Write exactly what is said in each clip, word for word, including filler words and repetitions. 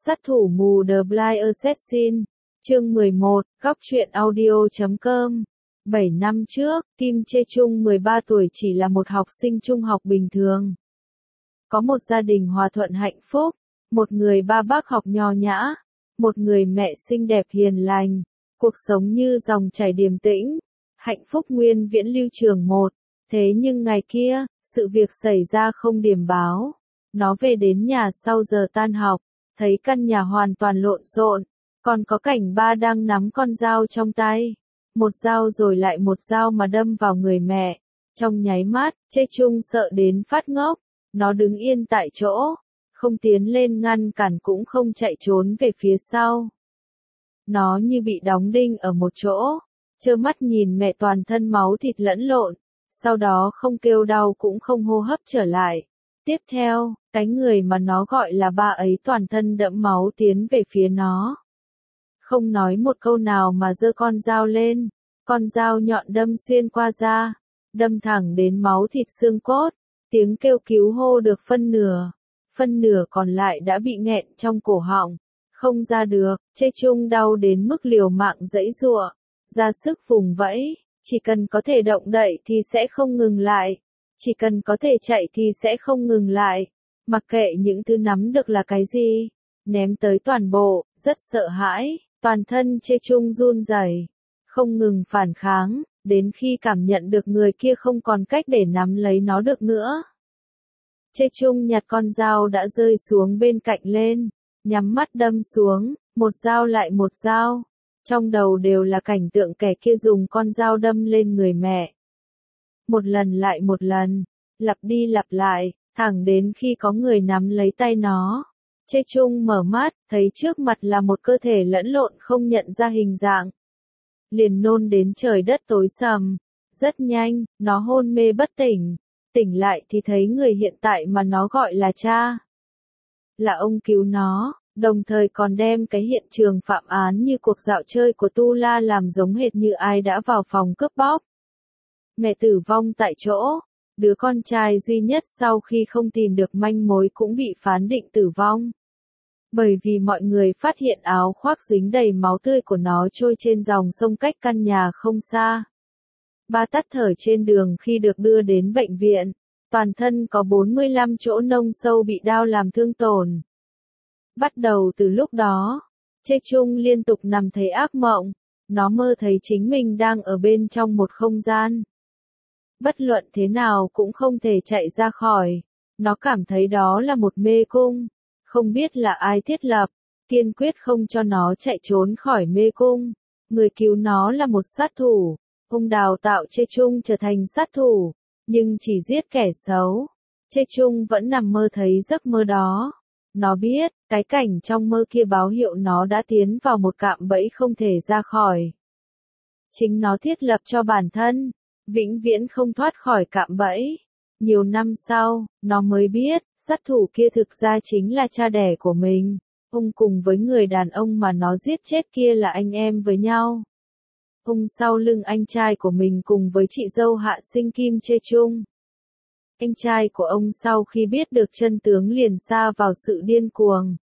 Sát thủ mù The Blind Assassin, chương mười một, góc truyện audio chấm com. bảy năm trước, Kim Chae-chung mười ba tuổi chỉ là một học sinh trung học bình thường. Có một gia đình hòa thuận hạnh phúc, một người ba bác học nho nhã, một người mẹ xinh đẹp hiền lành, cuộc sống như dòng chảy điềm tĩnh, hạnh phúc nguyên viễn lưu trường một. Thế nhưng ngày kia, sự việc xảy ra không điểm báo. Nó về đến nhà sau giờ tan học, thấy căn nhà hoàn toàn lộn xộn, còn có cảnh ba đang nắm con dao trong tay. Một dao rồi lại một dao mà đâm vào người mẹ. Trong nháy mắt, Chae-chung sợ đến phát ngốc, nó đứng yên tại chỗ, không tiến lên ngăn cản cũng không chạy trốn về phía sau. Nó như bị đóng đinh ở một chỗ, trơ mắt nhìn mẹ toàn thân máu thịt lẫn lộn, sau đó không kêu đau cũng không hô hấp trở lại. Tiếp theo, cái người mà nó gọi là ba ấy toàn thân đẫm máu tiến về phía nó. Không nói một câu nào mà giơ con dao lên, con dao nhọn đâm xuyên qua da, đâm thẳng đến máu thịt xương cốt, tiếng kêu cứu hô được phân nửa, phân nửa còn lại đã bị nghẹn trong cổ họng, không ra được. Chae-chung đau đến mức liều mạng giãy giụa, ra sức vùng vẫy, chỉ cần có thể động đậy thì sẽ không ngừng lại. Chỉ cần có thể chạy thì sẽ không ngừng lại, mặc kệ những thứ nắm được là cái gì, ném tới toàn bộ, rất sợ hãi, toàn thân Chae-chung run rẩy, không ngừng phản kháng, đến khi cảm nhận được người kia không còn cách để nắm lấy nó được nữa. Chae-chung nhặt con dao đã rơi xuống bên cạnh lên, nhắm mắt đâm xuống, một dao lại một dao, trong đầu đều là cảnh tượng kẻ kia dùng con dao đâm lên người mẹ. Một lần lại một lần, lặp đi lặp lại, thẳng đến khi có người nắm lấy tay nó. Chae-chung mở mắt, thấy trước mặt là một cơ thể lẫn lộn không nhận ra hình dạng. Liền nôn đến trời đất tối sầm. Rất nhanh, nó hôn mê bất tỉnh. Tỉnh lại thì thấy người hiện tại mà nó gọi là cha. Là ông cứu nó, đồng thời còn đem cái hiện trường phạm án như cuộc dạo chơi của Tu La làm giống hệt như ai đã vào phòng cướp bóc. Mẹ tử vong tại chỗ, đứa con trai duy nhất sau khi không tìm được manh mối cũng bị phán định tử vong. Bởi vì mọi người phát hiện áo khoác dính đầy máu tươi của nó trôi trên dòng sông cách căn nhà không xa. Ba tắt thở trên đường khi được đưa đến bệnh viện, toàn thân có bốn mươi lăm chỗ nông sâu bị đao làm thương tổn. Bắt đầu từ lúc đó, Chae-chung liên tục nằm thấy ác mộng, nó mơ thấy chính mình đang ở bên trong một không gian. Bất luận thế nào cũng không thể chạy ra khỏi, nó cảm thấy đó là một mê cung, không biết là ai thiết lập, kiên quyết không cho nó chạy trốn khỏi mê cung. Người cứu nó là một sát thủ, ông đào tạo Chae-chung trở thành sát thủ, nhưng chỉ giết kẻ xấu. Chae-chung vẫn nằm mơ thấy giấc mơ đó. Nó biết, cái cảnh trong mơ kia báo hiệu nó đã tiến vào một cạm bẫy không thể ra khỏi. Chính nó thiết lập cho bản thân, vĩnh viễn không thoát khỏi cạm bẫy. Nhiều năm sau, nó mới biết, sát thủ kia thực ra chính là cha đẻ của mình. Ông cùng với người đàn ông mà nó giết chết kia là anh em với nhau. Ông sau lưng anh trai của mình cùng với chị dâu hạ sinh Kim Chae-chung. Anh trai của ông sau khi biết được chân tướng liền sa vào sự điên cuồng.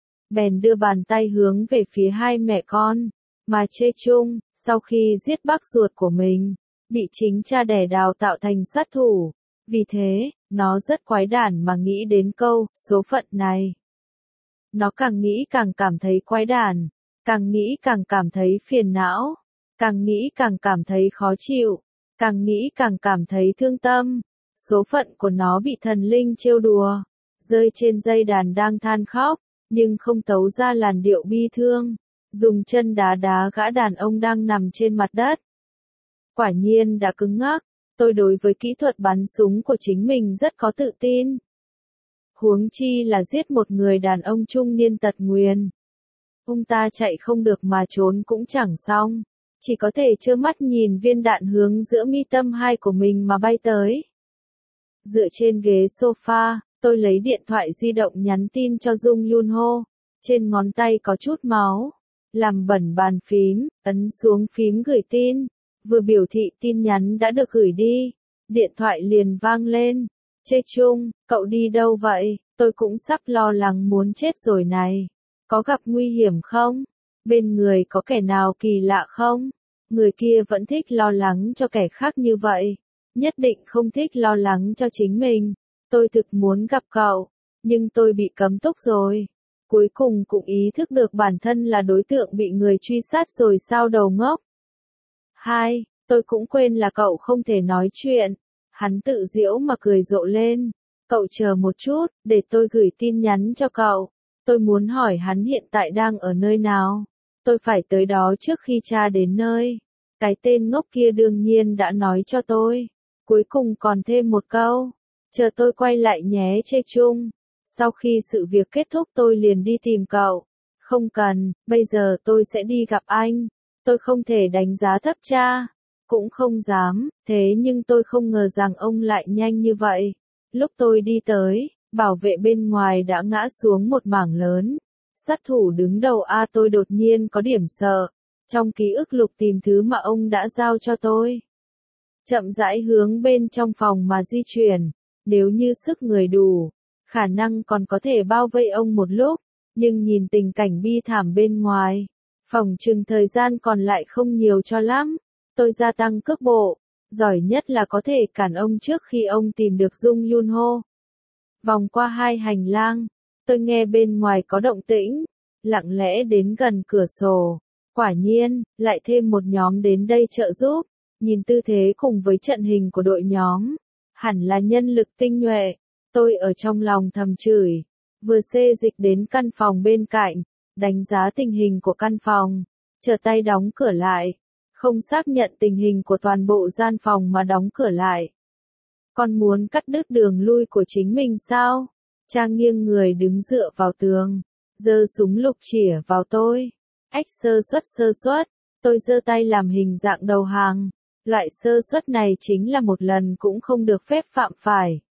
Bèn đưa bàn tay hướng về phía hai mẹ con, mà Chae-chung, sau khi giết bác ruột của mình, bị chính cha đẻ đào tạo thành sát thủ. Vì thế, nó rất quái đản mà nghĩ đến câu, số phận này. Nó càng nghĩ càng cảm thấy quái đản, càng nghĩ càng cảm thấy phiền não, càng nghĩ càng cảm thấy khó chịu, càng nghĩ càng cảm thấy thương tâm. Số phận của nó bị thần linh trêu đùa, rơi trên dây đàn đang than khóc, nhưng không tấu ra làn điệu bi thương, dùng chân đá đá gã đàn ông đang nằm trên mặt đất. Quả nhiên đã cứng ngắc, tôi đối với kỹ thuật bắn súng của chính mình rất có tự tin. Huống chi là giết một người đàn ông trung niên tật nguyền. Ông ta chạy không được mà trốn cũng chẳng xong, chỉ có thể trơ mắt nhìn viên đạn hướng giữa mi tâm hai của mình mà bay tới. Dựa trên ghế sofa, tôi lấy điện thoại di động nhắn tin cho Jung Yun Ho, trên ngón tay có chút máu, làm bẩn bàn phím, ấn xuống phím gửi tin, vừa biểu thị tin nhắn đã được gửi đi, điện thoại liền vang lên. Chae-chung, cậu đi đâu vậy, tôi cũng sắp lo lắng muốn chết rồi này. Có gặp nguy hiểm không? Bên người có kẻ nào kỳ lạ không? Người kia vẫn thích lo lắng cho kẻ khác như vậy. Nhất định không thích lo lắng cho chính mình. Tôi thực muốn gặp cậu, nhưng tôi bị cấm túc rồi. Cuối cùng cũng ý thức được bản thân là đối tượng bị người truy sát rồi sao đầu ngốc. Hai, tôi cũng quên là cậu không thể nói chuyện. Hắn tự giễu mà cười rộ lên. Cậu chờ một chút, để tôi gửi tin nhắn cho cậu. Tôi muốn hỏi hắn hiện tại đang ở nơi nào. Tôi phải tới đó trước khi cha đến nơi. Cái tên ngốc kia đương nhiên đã nói cho tôi. Cuối cùng còn thêm một câu. Chờ tôi quay lại nhé Chê Chung. Sau khi sự việc kết thúc tôi liền đi tìm cậu. Không cần, bây giờ tôi sẽ đi gặp anh. Tôi không thể đánh giá thấp cha. Cũng không dám, thế nhưng tôi không ngờ rằng ông lại nhanh như vậy. Lúc tôi đi tới, bảo vệ bên ngoài đã ngã xuống một mảng lớn. Sát thủ đứng đầu A tôi đột nhiên có điểm sợ. Trong ký ức lục tìm thứ mà ông đã giao cho tôi. Chậm rãi hướng bên trong phòng mà di chuyển. Nếu như sức người đủ, khả năng còn có thể bao vây ông một lúc. Nhưng nhìn tình cảnh bi thảm bên ngoài, phỏng chừng thời gian còn lại không nhiều cho lắm. Tôi gia tăng cước bộ, giỏi nhất là có thể cản ông trước khi ông tìm được Dung Yun Ho. Vòng qua hai hành lang, tôi nghe bên ngoài có động tĩnh, lặng lẽ đến gần cửa sổ. Quả nhiên, lại thêm một nhóm đến đây trợ giúp. Nhìn tư thế cùng với trận hình của đội nhóm, hẳn là nhân lực tinh nhuệ. Tôi ở trong lòng thầm chửi, vừa xê dịch đến căn phòng bên cạnh, đánh giá tình hình của căn phòng, trở tay đóng cửa lại. Không xác nhận tình hình của toàn bộ gian phòng mà đóng cửa lại. Con muốn cắt đứt đường lui của chính mình sao? Cha nghiêng người đứng dựa vào tường, giơ súng lục chĩa vào tôi. Ách sơ suất sơ suất, tôi giơ tay làm hình dạng đầu hàng. Loại sơ suất này chính là một lần cũng không được phép phạm phải.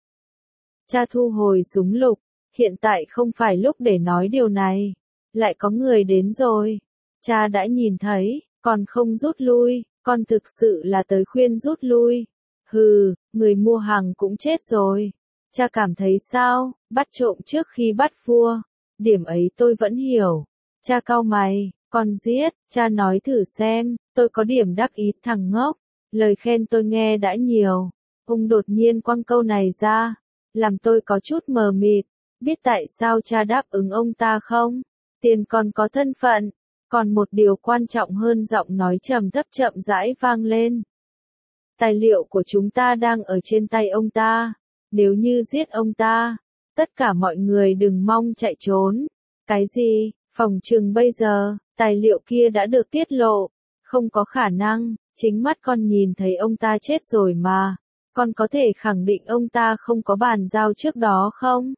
Cha thu hồi súng lục, hiện tại không phải lúc để nói điều này. Lại có người đến rồi. Cha đã nhìn thấy, còn không rút lui, con thực sự là tới khuyên rút lui. Hừ, người mua hàng cũng chết rồi. Cha cảm thấy sao, bắt trộm trước khi bắt vua. Điểm ấy tôi vẫn hiểu. Cha cau mày, con giết, cha nói thử xem, tôi có điểm đắc ý thằng ngốc. Lời khen tôi nghe đã nhiều. Ông đột nhiên quăng câu này ra, làm tôi có chút mờ mịt. Biết tại sao cha đáp ứng ông ta không? Tiền còn có thân phận. Còn một điều quan trọng hơn giọng nói trầm thấp chậm rãi vang lên. Tài liệu của chúng ta đang ở trên tay ông ta. Nếu như giết ông ta, tất cả mọi người đừng mong chạy trốn. Cái gì? Phòng trừng bây giờ, tài liệu kia đã được tiết lộ. Không có khả năng, chính mắt con nhìn thấy ông ta chết rồi mà. Con có thể khẳng định ông ta không có bàn giao trước đó không?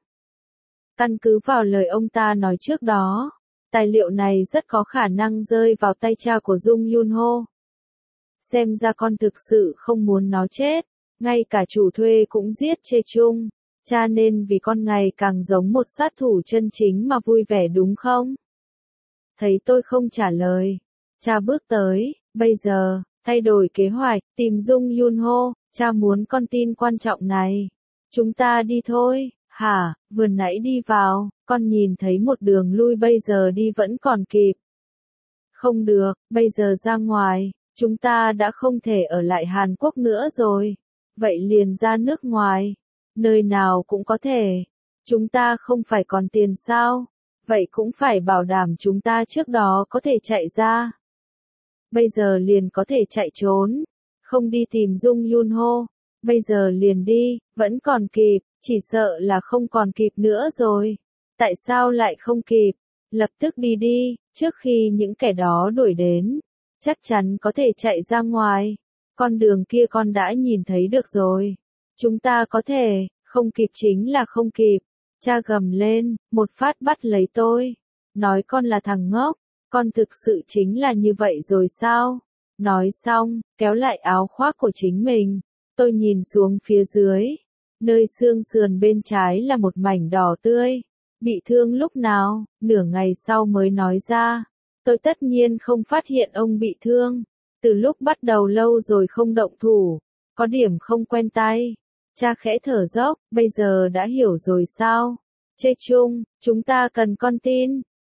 Căn cứ vào lời ông ta nói trước đó, tài liệu này rất có khả năng rơi vào tay cha của Dung Yun Ho. Xem ra con thực sự không muốn nó chết, ngay cả chủ thuê cũng giết Chê Chung. Cha nên vì con ngày càng giống một sát thủ chân chính mà vui vẻ đúng không? Thấy tôi không trả lời, cha bước tới, bây giờ, thay đổi kế hoạch, tìm Dung Yun Ho, cha muốn con tin quan trọng này. Chúng ta đi thôi. Hả, vừa nãy đi vào, con nhìn thấy một đường lui bây giờ đi vẫn còn kịp. Không được, bây giờ ra ngoài, chúng ta đã không thể ở lại Hàn Quốc nữa rồi. Vậy liền ra nước ngoài, nơi nào cũng có thể. Chúng ta không phải còn tiền sao? Vậy cũng phải bảo đảm chúng ta trước đó có thể chạy ra. Bây giờ liền có thể chạy trốn, không đi tìm Dung Yun Ho. Bây giờ liền đi, vẫn còn kịp. Chỉ sợ là không còn kịp nữa rồi. Tại sao lại không kịp? Lập tức đi đi, trước khi những kẻ đó đuổi đến. Chắc chắn có thể chạy ra ngoài. Con đường kia con đã nhìn thấy được rồi. Chúng ta có thể, không kịp chính là không kịp. Cha gầm lên, một phát bắt lấy tôi. Nói con là thằng ngốc. Con thực sự chính là như vậy rồi sao? Nói xong, kéo lại áo khoác của chính mình. Tôi nhìn xuống phía dưới. Nơi xương sườn bên trái là một mảnh đỏ tươi. Bị thương lúc nào? Nửa ngày sau mới nói ra. Tôi tất nhiên không phát hiện ông bị thương. Từ lúc bắt đầu lâu rồi không động thủ. Có điểm không quen tay. Cha khẽ thở dốc, bây giờ đã hiểu rồi sao? Chê Chung, chúng ta cần con tin.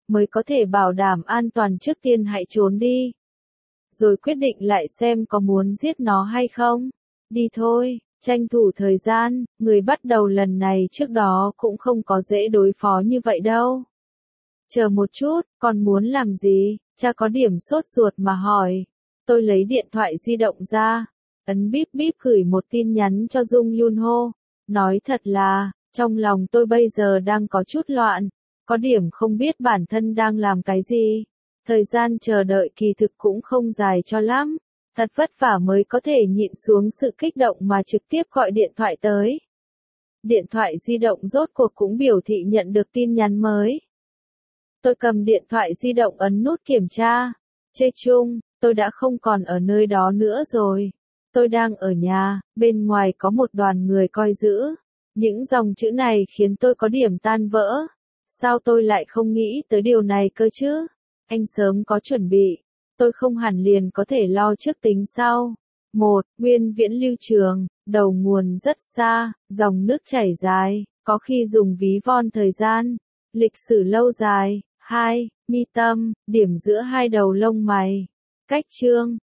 mới có thể bảo đảm an toàn trước tiên hãy trốn đi. Rồi quyết định lại xem có muốn giết nó hay không. Đi thôi, tranh thủ thời gian, người bắt đầu lần này trước đó cũng không có dễ đối phó như vậy đâu. Chờ một chút, còn muốn làm gì? Cha có điểm sốt ruột mà hỏi. Tôi lấy điện thoại di động ra, ấn bíp bíp gửi một tin nhắn cho Dung Yun Ho. Nói thật là, trong lòng tôi bây giờ đang có chút loạn, có điểm không biết bản thân đang làm cái gì. Thời gian chờ đợi kỳ thực cũng không dài cho lắm, thật vất vả mới có thể nhịn xuống sự kích động mà trực tiếp gọi điện thoại tới. Điện thoại di động rốt cuộc cũng biểu thị nhận được tin nhắn mới. Tôi cầm điện thoại di động ấn nút kiểm tra. Chê chung, tôi đã không còn ở nơi đó nữa rồi. Tôi đang ở nhà, bên ngoài có một đoàn người coi giữ. Những dòng chữ này khiến tôi có điểm tan vỡ. Sao tôi lại không nghĩ tới điều này cơ chứ? Anh sớm có chuẩn bị. Tôi không hẳn liền có thể lo trước tính sau. Một, Nguyên Viễn Lưu Trường, đầu nguồn rất xa, dòng nước chảy dài, có khi dùng ví von thời gian, lịch sử lâu dài. Hai, Mi tâm, điểm giữa hai đầu lông mày. Cách chương,